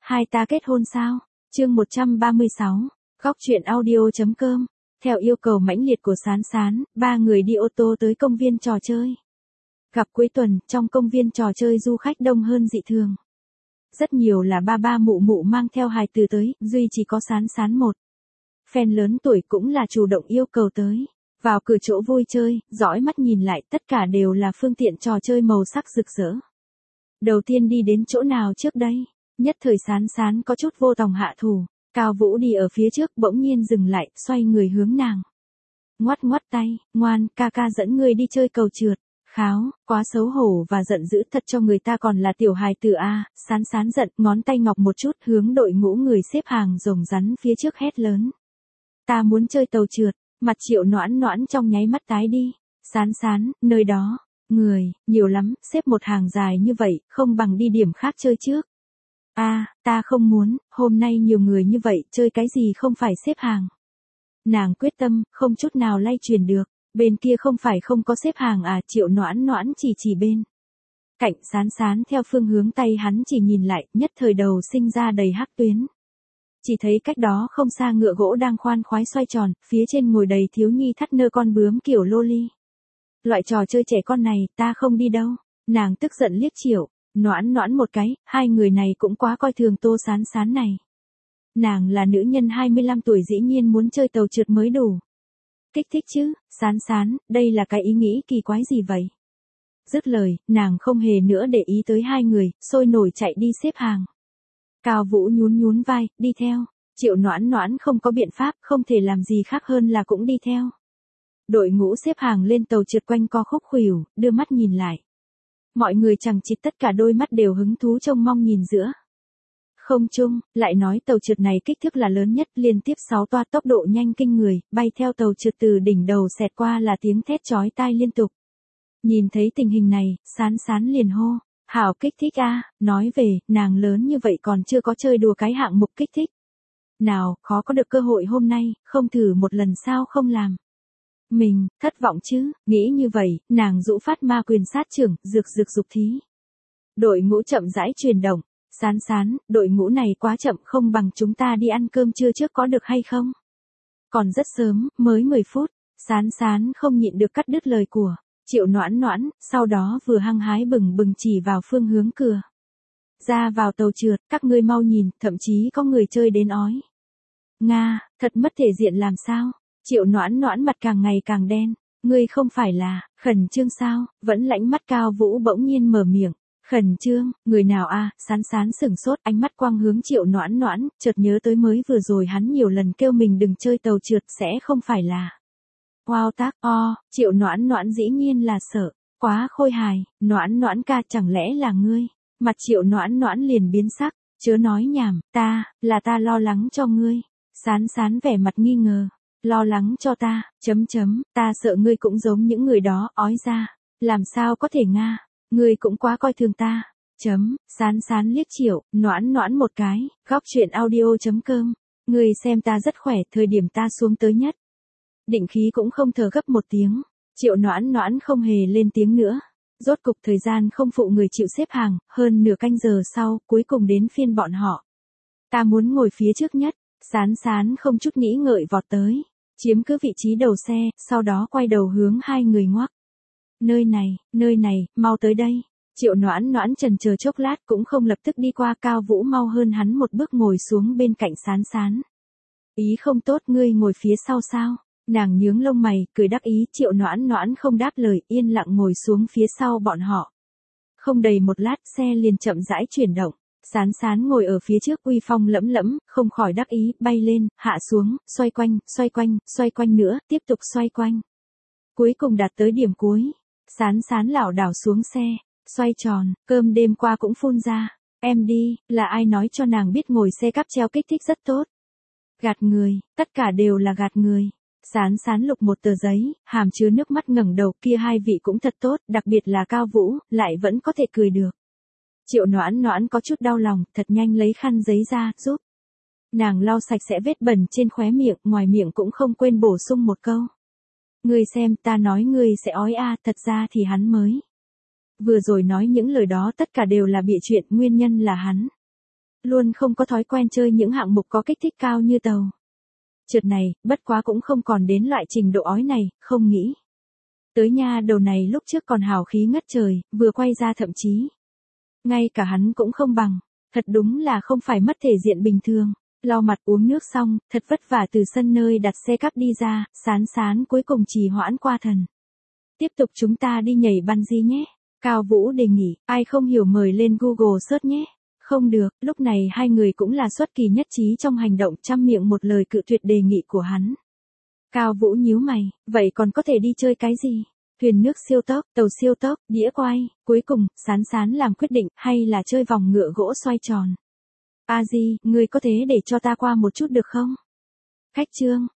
Hai ta kết hôn sao? Chương 136, góc truyện audio.com. Theo yêu cầu mãnh liệt của Sán Sán, ba người đi ô tô tới công viên trò chơi. Gặp cuối tuần, trong công viên trò chơi du khách đông hơn dị thường. Rất nhiều là ba mụ mụ mang theo hài từ tới, duy chỉ có Sán Sán một. Fan lớn tuổi cũng là chủ động yêu cầu tới. Vào cửa chỗ vui chơi, dõi mắt nhìn lại, tất cả đều là phương tiện trò chơi màu sắc rực rỡ. Đầu tiên đi đến chỗ nào trước đây? Nhất thời Sán Sán có chút vô tòng hạ thủ. Cao Vũ đi ở phía trước bỗng nhiên dừng lại, xoay người hướng nàng. Ngoắt ngoắt tay, ngoan, ca ca dẫn ngươi đi chơi cầu trượt. Kháo, quá xấu hổ và giận dữ thật cho người ta còn là tiểu hài tử a. Sán Sán giận, ngón tay ngọc một chút hướng đội ngũ người xếp hàng rồng rắn phía trước hét lớn. Ta muốn chơi tàu trượt, mặt Triệu Noãn Noãn trong nháy mắt tái đi. Sán Sán, nơi đó, người, nhiều lắm, xếp một hàng dài như vậy, không bằng đi điểm khác chơi trước. Ta không muốn, hôm nay nhiều người như vậy, chơi cái gì không phải xếp hàng. Nàng quyết tâm, không chút nào lay truyền được, bên kia không phải không có xếp hàng à, Triệu Noãn Noãn chỉ bên. Cạnh Sán Sán theo phương hướng tay hắn chỉ nhìn lại, nhất thời đầu sinh ra đầy hắc tuyến. Chỉ thấy cách đó không xa ngựa gỗ đang khoan khoái xoay tròn, phía trên ngồi đầy thiếu nhi thắt nơ con bướm kiểu loli. Loại trò chơi trẻ con này, ta không đi đâu. Nàng tức giận liếc Triệu Noãn Noãn một cái, hai người này cũng quá coi thường Tô Sán Sán này. Nàng là nữ nhân 25 tuổi dĩ nhiên muốn chơi tàu trượt mới đủ. Kích thích chứ, Sán Sán, đây là cái ý nghĩ kỳ quái gì vậy? Dứt lời, nàng không hề nữa để ý tới hai người, sôi nổi chạy đi xếp hàng. Cao Vũ nhún vai, đi theo. Triệu Noãn Noãn không có biện pháp, không thể làm gì khác hơn là cũng đi theo. Đội ngũ xếp hàng lên tàu trượt quanh co khúc khuỷu, đưa mắt nhìn lại. Mọi người chẳng chịt tất cả đôi mắt đều hứng thú trông mong nhìn giữa. Không chung, lại nói tàu trượt này kích thước là lớn nhất, liên tiếp 6 toa tốc độ nhanh kinh người, bay theo tàu trượt từ đỉnh đầu xẹt qua là tiếng thét chói tai liên tục. Nhìn thấy tình hình này, Sán Sán liền hô, hảo kích thích a, nói về, nàng lớn như vậy còn chưa có chơi đùa cái hạng mục kích thích. Nào, khó có được cơ hội hôm nay, không thử một lần sao không làm. Mình, thất vọng chứ, nghĩ như vậy, nàng rũ phát ma quyền sát trưởng, rực dục thí. Đội ngũ chậm rãi chuyển động, Sán Sán, đội ngũ này quá chậm, không bằng chúng ta đi ăn cơm trưa trước có được hay không? Còn rất sớm, mới 10 phút, Sán Sán không nhịn được cắt đứt lời của Triệu Noãn Noãn, sau đó vừa hăng hái bừng chỉ vào phương hướng cửa. Ra vào tàu trượt, các ngươi mau nhìn, thậm chí có người chơi đến ói. Nga, thật mất thể diện làm sao? Triệu Noãn Noãn mặt càng ngày càng đen, ngươi không phải là khẩn trương sao? Vẫn lãnh mắt Cao Vũ bỗng nhiên mở miệng, khẩn trương, người nào a? Sán Sán sửng sốt, ánh mắt quang hướng Triệu Noãn Noãn, chợt nhớ tới mới vừa rồi hắn nhiều lần kêu mình đừng chơi tàu trượt, sẽ không phải là. Wow tác o, Triệu Noãn Noãn dĩ nhiên là sợ, quá khôi hài, Noãn Noãn ca chẳng lẽ là ngươi? Mặt Triệu Noãn Noãn liền biến sắc, chớ nói nhảm, ta lo lắng cho ngươi. Sán Sán vẻ mặt nghi ngờ. Lo lắng cho ta, ta sợ ngươi cũng giống những người đó, ói ra, làm sao có thể Nga, ngươi cũng quá coi thường ta, Sán Sán liếc Triệu Noãn Noãn một cái, góc truyện audio.com, ngươi xem ta rất khỏe, thời điểm ta xuống tới nhất. Định khí cũng không thở gấp một tiếng, Triệu Noãn Noãn không hề lên tiếng nữa, rốt cục thời gian không phụ người chịu xếp hàng, hơn nửa canh giờ sau, cuối cùng đến phiên bọn họ. Ta muốn ngồi phía trước nhất, Sán Sán không chút nghĩ ngợi vọt tới. Chiếm cứ vị trí đầu xe, sau đó quay đầu hướng hai người ngoắc. Nơi này, mau tới đây. Triệu Noãn Noãn chần chờ chốc lát cũng không lập tức đi qua, Cao Vũ mau hơn hắn một bước ngồi xuống bên cạnh Sán Sán. Ý không tốt, ngươi ngồi phía sau sao? Nàng nhướng lông mày, cười đắc ý, Triệu Noãn Noãn không đáp lời, yên lặng ngồi xuống phía sau bọn họ. Không đầy một lát, xe liền chậm rãi chuyển động. Sán Sán ngồi ở phía trước uy phong lẫm lẫm, không khỏi đắc ý, bay lên, hạ xuống, xoay quanh nữa, tiếp tục xoay quanh. Cuối cùng đạt tới điểm cuối. Sán Sán lảo đảo xuống xe, xoay tròn, cơm đêm qua cũng phun ra. Em đi, là ai nói cho nàng biết ngồi xe cáp treo kích thích rất tốt? Gạt người, tất cả đều là gạt người. Sán Sán lục một tờ giấy, hàm chứa nước mắt ngẩng đầu, kia hai vị cũng thật tốt, đặc biệt là Cao Vũ, lại vẫn có thể cười được. Triệu Noãn Noãn có chút đau lòng, thật nhanh lấy khăn giấy ra, giúp. Nàng lau sạch sẽ vết bẩn trên khóe miệng, ngoài miệng cũng không quên bổ sung một câu. Ngươi xem, ta nói ngươi sẽ ói a, thật ra thì hắn mới. Vừa rồi nói những lời đó tất cả đều là bịa chuyện, nguyên nhân là hắn. luôn không có thói quen chơi những hạng mục có kích thích cao như tàu. Trượt này, bất quá cũng không còn đến loại trình độ ói này, không nghĩ. Tới nha đầu này lúc trước còn hào khí ngất trời, vừa quay ra thậm chí. Ngay cả hắn cũng không bằng, thật đúng là không phải mất thể diện bình thường. Lau mặt uống nước xong, thật vất vả từ sân nơi đặt xe cắp đi ra, Sán Sán cuối cùng trì hoãn qua thần. Tiếp tục chúng ta đi nhảy bungee nhé. Cao Vũ đề nghị, ai không hiểu mời lên Google search nhé. Không được, lúc này hai người cũng là xuất kỳ nhất trí trong hành động, trăm miệng một lời cự tuyệt đề nghị của hắn. Cao Vũ nhíu mày, vậy còn có thể đi chơi cái gì? Thuyền nước siêu tốc, tàu siêu tốc, đĩa quay, cuối cùng, Sán Sán làm quyết định, hay là chơi vòng ngựa gỗ xoay tròn. A Di, ngươi có thế để cho ta qua một chút được không? Khách Trương,